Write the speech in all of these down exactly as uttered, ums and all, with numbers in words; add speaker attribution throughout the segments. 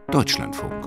Speaker 1: Deutschlandfunk.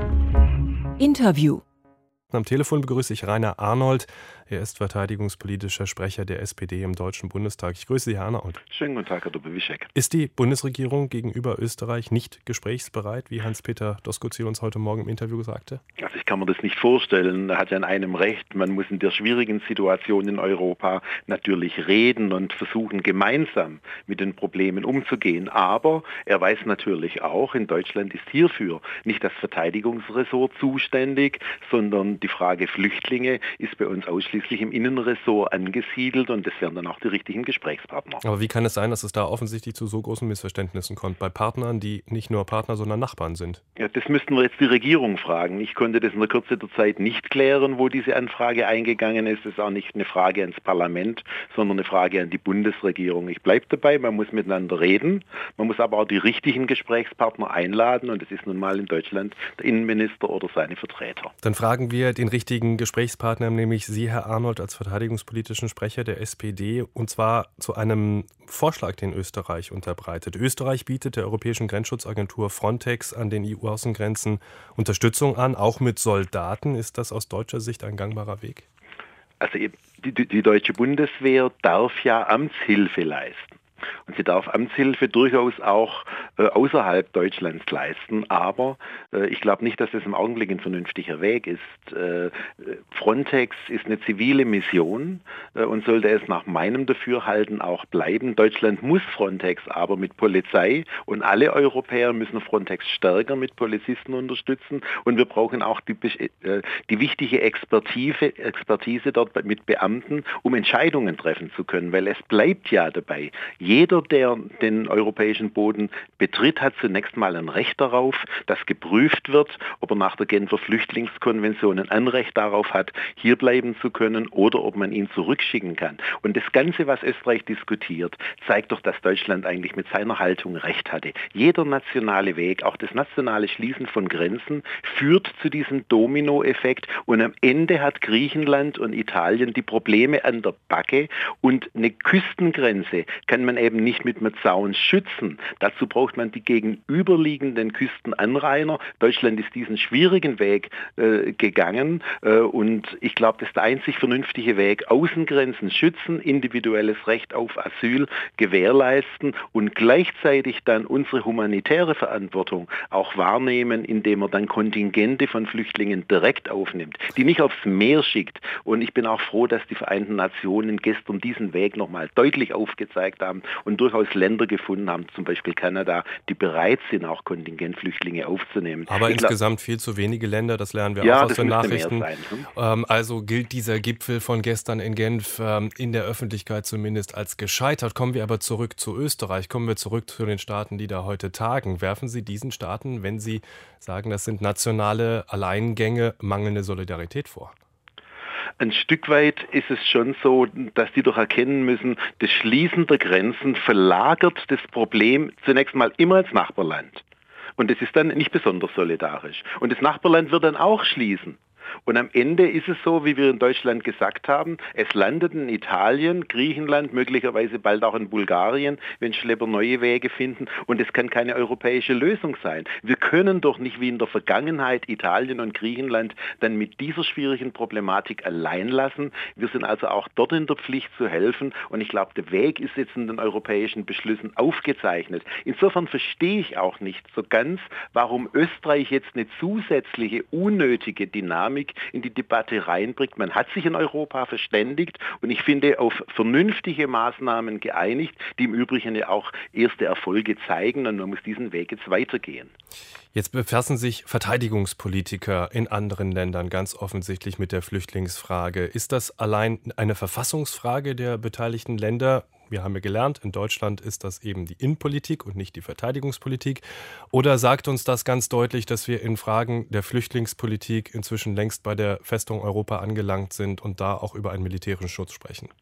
Speaker 2: Interview.
Speaker 3: Am Telefon begrüße ich Rainer Arnold. Er ist verteidigungspolitischer Sprecher der S P D im Deutschen Bundestag. Ich grüße Sie, Herr Arnold.
Speaker 4: Schönen guten Tag, Herr Dobewischek.
Speaker 3: Ist die Bundesregierung gegenüber Österreich nicht gesprächsbereit, wie Hans-Peter Doskozil uns heute Morgen im Interview sagte?
Speaker 4: Also ich kann mir das nicht vorstellen. Er hat ja an einem recht. Man muss in der schwierigen Situation in Europa natürlich reden und versuchen, gemeinsam mit den Problemen umzugehen. Aber er weiß natürlich auch, in Deutschland ist hierfür nicht das Verteidigungsressort zuständig, sondern die Frage Flüchtlinge ist bei uns ausschließlich im Innenressort angesiedelt und das wären dann auch die richtigen Gesprächspartner.
Speaker 3: Aber wie kann es sein, dass es da offensichtlich zu so großen Missverständnissen kommt bei Partnern, die nicht nur Partner, sondern Nachbarn sind?
Speaker 4: Ja, das müssten wir jetzt die Regierung fragen. Ich konnte das in der Kürze der Zeit nicht klären, wo diese Anfrage eingegangen ist. Das ist auch nicht eine Frage ans Parlament, sondern eine Frage an die Bundesregierung. Ich bleibe dabei, man muss miteinander reden, man muss aber auch die richtigen Gesprächspartner einladen und das ist nun mal in Deutschland der Innenminister oder seine Vertreter.
Speaker 3: Dann fragen wir den richtigen Gesprächspartner, nämlich Sie, Herr Arnold, als verteidigungspolitischen Sprecher der S P D, und zwar zu einem Vorschlag, den Österreich unterbreitet. Österreich bietet der Europäischen Grenzschutzagentur Frontex an den E U-Außengrenzen Unterstützung an, auch mit Soldaten. Ist das aus deutscher Sicht ein gangbarer Weg?
Speaker 4: Also die, die, die deutsche Bundeswehr darf ja Amtshilfe leisten. Und sie darf Amtshilfe durchaus auch äh, außerhalb Deutschlands leisten. Aber äh, ich glaube nicht, dass das im Augenblick ein vernünftiger Weg ist. Äh, Frontex ist eine zivile Mission äh, und sollte es nach meinem Dafürhalten auch bleiben. Deutschland muss Frontex aber mit Polizei und alle Europäer müssen Frontex stärker mit Polizisten unterstützen. Und wir brauchen auch die, äh, die wichtige Expertise, Expertise dort mit Beamten, um Entscheidungen treffen zu können. Weil es bleibt ja dabei. Jeder, der den europäischen Boden betritt, hat zunächst mal ein Recht darauf, dass geprüft wird, ob er nach der Genfer Flüchtlingskonvention ein Anrecht darauf hat, hier bleiben zu können oder ob man ihn zurückschicken kann. Und das Ganze, was Österreich diskutiert, zeigt doch, dass Deutschland eigentlich mit seiner Haltung Recht hatte. Jeder nationale Weg, auch das nationale Schließen von Grenzen, führt zu diesem Dominoeffekt und am Ende hat Griechenland und Italien die Probleme an der Backe und eine Küstengrenze kann man eben nicht mit einem Zaun schützen. Dazu braucht man die gegenüberliegenden Küstenanrainer. Deutschland ist diesen schwierigen Weg äh, gegangen äh, und ich glaube, das ist der einzig vernünftige Weg. Außengrenzen schützen, individuelles Recht auf Asyl gewährleisten und gleichzeitig dann unsere humanitäre Verantwortung auch wahrnehmen, indem man dann Kontingente von Flüchtlingen direkt aufnimmt, die nicht aufs Meer schickt. Und ich bin auch froh, dass die Vereinten Nationen gestern diesen Weg nochmal deutlich aufgezeigt haben und durchaus Länder gefunden haben, zum Beispiel Kanada, die bereit sind, auch Kontingentflüchtlinge aufzunehmen.
Speaker 3: Aber
Speaker 4: ich
Speaker 3: insgesamt glaub, viel zu wenige Länder, das lernen wir
Speaker 4: ja,
Speaker 3: auch aus den Nachrichten.
Speaker 4: Sein, hm?
Speaker 3: ähm, also gilt dieser Gipfel von gestern in Genf ähm, in der Öffentlichkeit zumindest als gescheitert. Kommen wir aber zurück zu Österreich, kommen wir zurück zu den Staaten, die da heute tagen. Werfen Sie diesen Staaten, wenn Sie sagen, das sind nationale Alleingänge, mangelnde Solidarität vor?
Speaker 4: Ein Stück weit ist es schon so, dass die doch erkennen müssen, das Schließen der Grenzen verlagert das Problem zunächst mal immer ins Nachbarland. Und das ist dann nicht besonders solidarisch. Und das Nachbarland wird dann auch schließen. Und am Ende ist es so, wie wir in Deutschland gesagt haben, es landet in Italien, Griechenland, möglicherweise bald auch in Bulgarien, wenn Schlepper neue Wege finden. Und es kann keine europäische Lösung sein. Wir können doch nicht wie in der Vergangenheit Italien und Griechenland dann mit dieser schwierigen Problematik allein lassen. Wir sind also auch dort in der Pflicht zu helfen. Und ich glaube, der Weg ist jetzt in den europäischen Beschlüssen aufgezeichnet. Insofern verstehe ich auch nicht so ganz, warum Österreich jetzt eine zusätzliche, unnötige Dynamik in die Debatte reinbringt. Man hat sich in Europa verständigt und ich finde auf vernünftige Maßnahmen geeinigt, die im Übrigen ja auch erste Erfolge zeigen und man muss diesen Weg jetzt weitergehen.
Speaker 3: Jetzt befassen sich Verteidigungspolitiker in anderen Ländern ganz offensichtlich mit der Flüchtlingsfrage. Ist das allein eine Verfassungsfrage der beteiligten Länder? Wir haben ja gelernt, in Deutschland ist das eben die Innenpolitik und nicht die Verteidigungspolitik. Oder sagt uns das ganz deutlich, dass wir in Fragen der Flüchtlingspolitik inzwischen längst bei der Festung Europa angelangt sind und da auch über einen militärischen Schutz sprechen?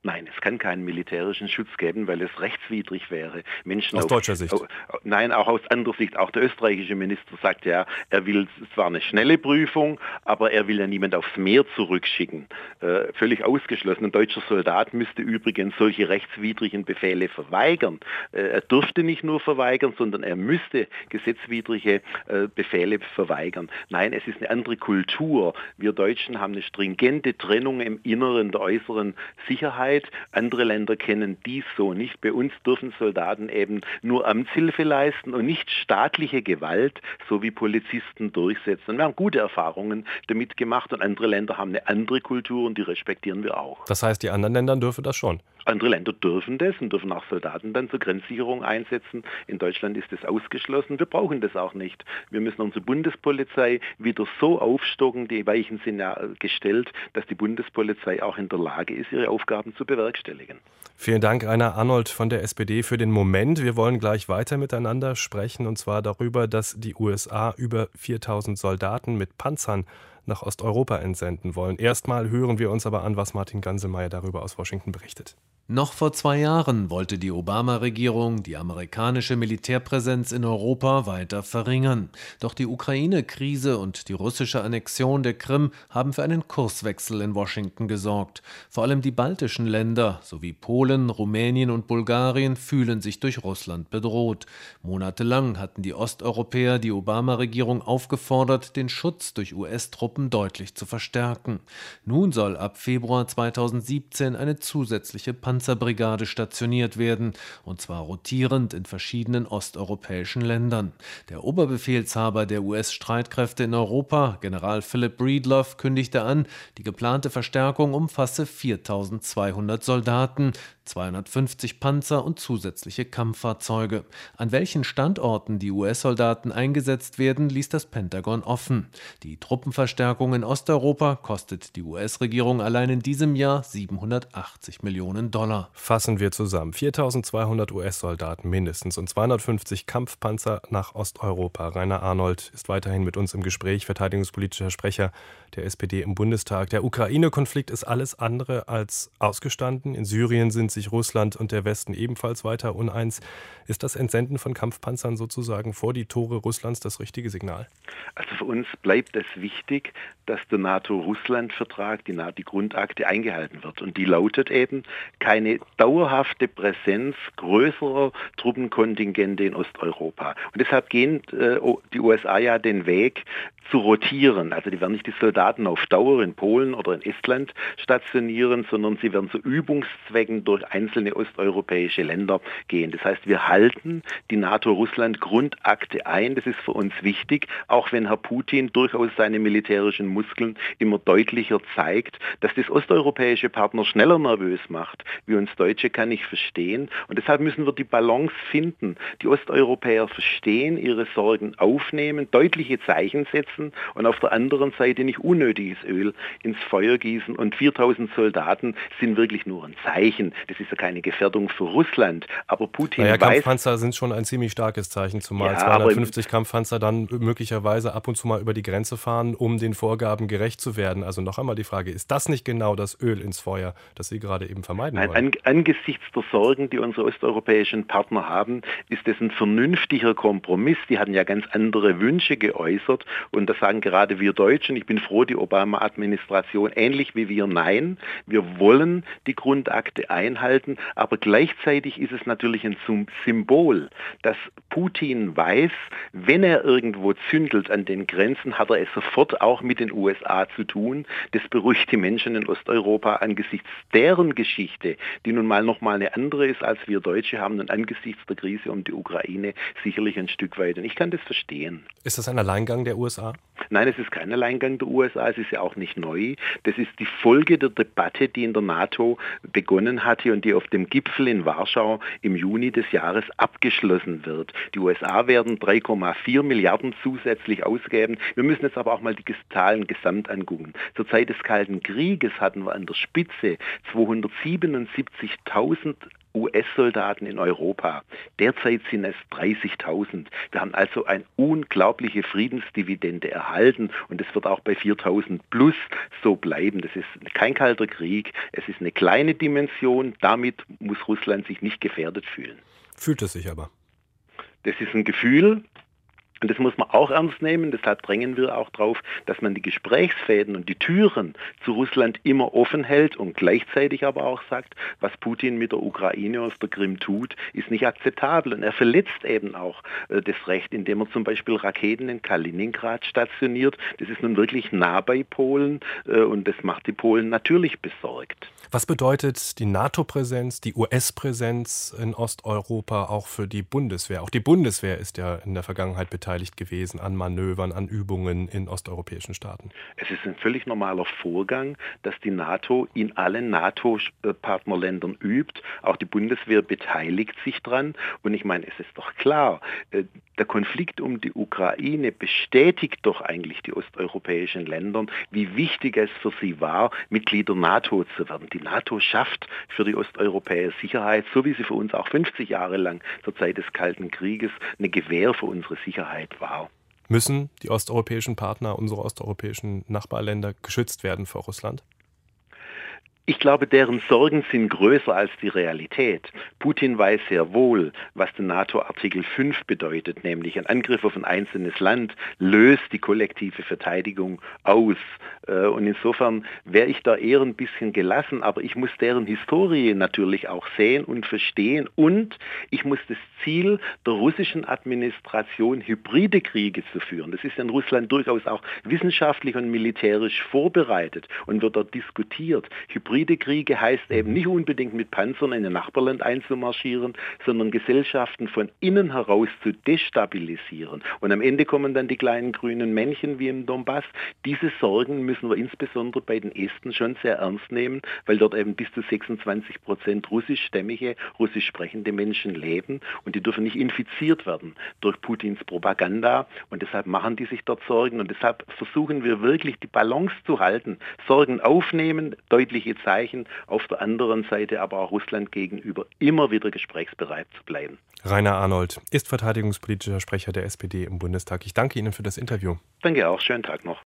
Speaker 4: Nein, es kann keinen militärischen Schutz geben, weil es rechtswidrig wäre. Menschen
Speaker 3: aus
Speaker 4: auf,
Speaker 3: deutscher Sicht?
Speaker 4: Au, nein, auch aus anderer Sicht. Auch der österreichische Minister sagt ja, er will zwar eine schnelle Prüfung, aber er will ja niemand aufs Meer zurückschicken. Äh, völlig ausgeschlossen. Ein deutscher Soldat müsste übrigens solche rechtswidrigen Befehle verweigern. Äh, er dürfte nicht nur verweigern, sondern er müsste gesetzwidrige äh, Befehle verweigern. Nein, es ist eine andere Kultur. Wir Deutschen haben eine stringente Trennung im inneren der äußeren Sicherheit. Andere Länder kennen dies so nicht. Bei uns dürfen Soldaten eben nur Amtshilfe leisten und nicht staatliche Gewalt, so wie Polizisten durchsetzen. Und wir haben gute Erfahrungen damit gemacht und andere Länder haben eine andere Kultur und die respektieren wir auch.
Speaker 3: Das heißt, die anderen Länder dürfen das schon?
Speaker 4: Andere Länder dürfen das und dürfen auch Soldaten dann zur Grenzsicherung einsetzen. In Deutschland ist das ausgeschlossen. Wir brauchen das auch nicht. Wir müssen unsere Bundespolizei wieder so aufstocken, die Weichen sind ja gestellt, dass die Bundespolizei auch in der Lage ist, ihre Aufgaben zu bewerkstelligen.
Speaker 3: Vielen Dank, Rainer Arnold von der S P D, für den Moment. Wir wollen gleich weiter miteinander sprechen, und zwar darüber, dass die U S A über viertausend Soldaten mit Panzern nach Osteuropa entsenden wollen. Erstmal hören wir uns aber an, was Martin Ganselmeier darüber aus Washington berichtet.
Speaker 1: Noch vor zwei Jahren wollte die Obama-Regierung die amerikanische Militärpräsenz in Europa weiter verringern. Doch die Ukraine-Krise und die russische Annexion der Krim haben für einen Kurswechsel in Washington gesorgt. Vor allem die baltischen Länder sowie Polen, Rumänien und Bulgarien fühlen sich durch Russland bedroht. Monatelang hatten die Osteuropäer die Obama-Regierung aufgefordert, den Schutz durch U S-Truppen deutlich zu verstärken. Nun soll ab Februar zweitausendsiebzehn eine zusätzliche Panzerbrigade stationiert werden, und zwar rotierend in verschiedenen osteuropäischen Ländern. Der Oberbefehlshaber der U S-Streitkräfte in Europa, General Philip Breedlove, kündigte an, die geplante Verstärkung umfasse viertausendzweihundert Soldaten, zweihundertfünfzig Panzer und zusätzliche Kampffahrzeuge. An welchen Standorten die U S-Soldaten eingesetzt werden, ließ das Pentagon offen. Die Truppenverstärkung in Osteuropa kostet die U S-Regierung allein in diesem Jahr siebenhundertachtzig Millionen Dollar.
Speaker 3: Fassen wir zusammen. viertausendzweihundert U S-Soldaten mindestens und zweihundertfünfzig Kampfpanzer nach Osteuropa. Rainer Arnold ist weiterhin mit uns im Gespräch, verteidigungspolitischer Sprecher der S P D im Bundestag. Der Ukraine-Konflikt ist alles andere als ausgestanden. In Syrien sind sich Russland und der Westen ebenfalls weiter uneins. Ist das Entsenden von Kampfpanzern sozusagen vor die Tore Russlands das richtige Signal?
Speaker 4: Also für uns bleibt es wichtig, dass der NATO-Russland-Vertrag, die, die Grundakte, eingehalten wird. Und die lautet eben, keine dauerhafte Präsenz größerer Truppenkontingente in Osteuropa. Und deshalb gehen äh, die U S A ja den Weg zu rotieren. Also die werden nicht die Soldaten auf Dauer in Polen oder in Estland stationieren, sondern sie werden zu Übungszwecken durch einzelne osteuropäische Länder gehen. Das heißt, wir halten die NATO-Russland-Grundakte ein. Das ist für uns wichtig, auch wenn Herr Putin durchaus seine militärischen Muskeln immer deutlicher zeigt. Dass das osteuropäische Partner schneller nervös macht, wie uns Deutsche, kann ich verstehen. Und deshalb müssen wir die Balance finden. Die Osteuropäer verstehen, ihre Sorgen aufnehmen, deutliche Zeichen setzen und auf der anderen Seite nicht unnötiges Öl ins Feuer gießen. Und viertausend Soldaten sind wirklich nur ein Zeichen. Das ist ja keine Gefährdung für Russland. Aber Putin
Speaker 3: naja,
Speaker 4: weiß...
Speaker 3: Kampfpanzer sind schon ein ziemlich starkes Zeichen, zumal
Speaker 4: ja,
Speaker 3: zweihundertfünfzig Kampfpanzer dann möglicherweise ab und zu mal über die Grenze fahren, um den Vorgaben gerecht zu werden. Also noch einmal die Frage, ist das nicht genau das Öl ins Feuer, das Sie gerade eben vermeiden wollen?
Speaker 4: An, angesichts der Sorgen, die unsere osteuropäischen Partner haben, ist das ein vernünftiger Kompromiss. Die hatten ja ganz andere Wünsche geäußert und das sagen gerade wir Deutschen. Ich bin froh, die Obama-Administration ähnlich wie wir, nein, wir wollen die Grundakte einhalten, aber gleichzeitig ist es natürlich ein Symbol, dass Putin weiß, wenn er irgendwo zündelt an den Grenzen, hat er es sofort auch mit den U S A zu tun. Das beruhigt die Menschen in Osteuropa angesichts deren Geschichte, die nun mal noch mal eine andere ist, als wir Deutsche haben und angesichts der Krise um die Ukraine sicherlich ein Stück weit. Und ich kann das verstehen.
Speaker 3: Ist das ein Alleingang der U S A?
Speaker 4: Nein, es ist kein Alleingang der U S A, es ist ja auch nicht neu. Das ist die Folge der Debatte, die in der NATO begonnen hatte und die auf dem Gipfel in Warschau im Juni des Jahres abgeschlossen wird. Die U S A werden drei Komma vier Milliarden zusätzlich ausgeben. Wir müssen jetzt aber auch mal die Zahlen gesamt angucken. Zur Zeit des Kalten Krieges hatten wir an der Spitze zweihundertsiebenundsiebzigtausend U S-Soldaten in Europa. Derzeit sind es dreißigtausend. Wir haben also eine unglaubliche Friedensdividende erhalten und es wird auch bei viertausend plus so bleiben. Das ist kein kalter Krieg, es ist eine kleine Dimension, damit muss Russland sich nicht gefährdet fühlen.
Speaker 3: Fühlt es sich aber?
Speaker 4: Das ist ein Gefühl. Und das muss man auch ernst nehmen, deshalb drängen wir auch darauf, dass man die Gesprächsfäden und die Türen zu Russland immer offen hält und gleichzeitig aber auch sagt, was Putin mit der Ukraine aus der Krim tut, ist nicht akzeptabel. Und er verletzt eben auch äh, das Recht, indem er zum Beispiel Raketen in Kaliningrad stationiert. Das ist nun wirklich nah bei Polen äh, und das macht die Polen natürlich besorgt.
Speaker 3: Was bedeutet die NATO-Präsenz, die U S-Präsenz in Osteuropa auch für die Bundeswehr? Auch die Bundeswehr ist ja in der Vergangenheit beteiligt gewesen an Manövern, an Übungen in osteuropäischen Staaten.
Speaker 4: Es ist ein völlig normaler Vorgang, dass die NATO in allen NATO-Partnerländern übt. Auch die Bundeswehr beteiligt sich dran. Und ich meine, es ist doch klar, der Konflikt um die Ukraine bestätigt doch eigentlich die osteuropäischen Länder, wie wichtig es für sie war, Mitglied der NATO zu werden. Die NATO schafft für die Osteuropäer Sicherheit, so wie sie für uns auch fünfzig Jahre lang zur Zeit des Kalten Krieges eine Gewähr für unsere Sicherheit war.
Speaker 3: Müssen die osteuropäischen Partner, unsere osteuropäischen Nachbarländer geschützt werden vor Russland?
Speaker 4: Ich glaube, deren Sorgen sind größer als die Realität. Putin weiß sehr wohl, was der NATO-Artikel fünf bedeutet, nämlich ein Angriff auf ein einzelnes Land löst die kollektive Verteidigung aus. Und insofern wäre ich da eher ein bisschen gelassen, aber ich muss deren Historie natürlich auch sehen und verstehen und ich muss das Ziel der russischen Administration, hybride Kriege zu führen. Das ist in Russland durchaus auch wissenschaftlich und militärisch vorbereitet und wird dort diskutiert. Hybride Kriege heißt eben nicht unbedingt mit Panzern in ein Nachbarland einzumarschieren, sondern Gesellschaften von innen heraus zu destabilisieren. Und am Ende kommen dann die kleinen grünen Männchen wie im Donbass. Diese Sorgen müssen wir insbesondere bei den Esten schon sehr ernst nehmen, weil dort eben bis zu sechsundzwanzig Prozent russischstämmige, russisch sprechende Menschen leben und die dürfen nicht infiziert werden durch Putins Propaganda und deshalb machen die sich dort Sorgen und deshalb versuchen wir wirklich die Balance zu halten. Sorgen aufnehmen, deutliche Zeichen, auf der anderen Seite aber auch Russland gegenüber immer wieder gesprächsbereit zu bleiben.
Speaker 3: Rainer Arnold ist verteidigungspolitischer Sprecher der S P D im Bundestag. Ich danke Ihnen für das Interview.
Speaker 4: Danke auch, schönen Tag noch.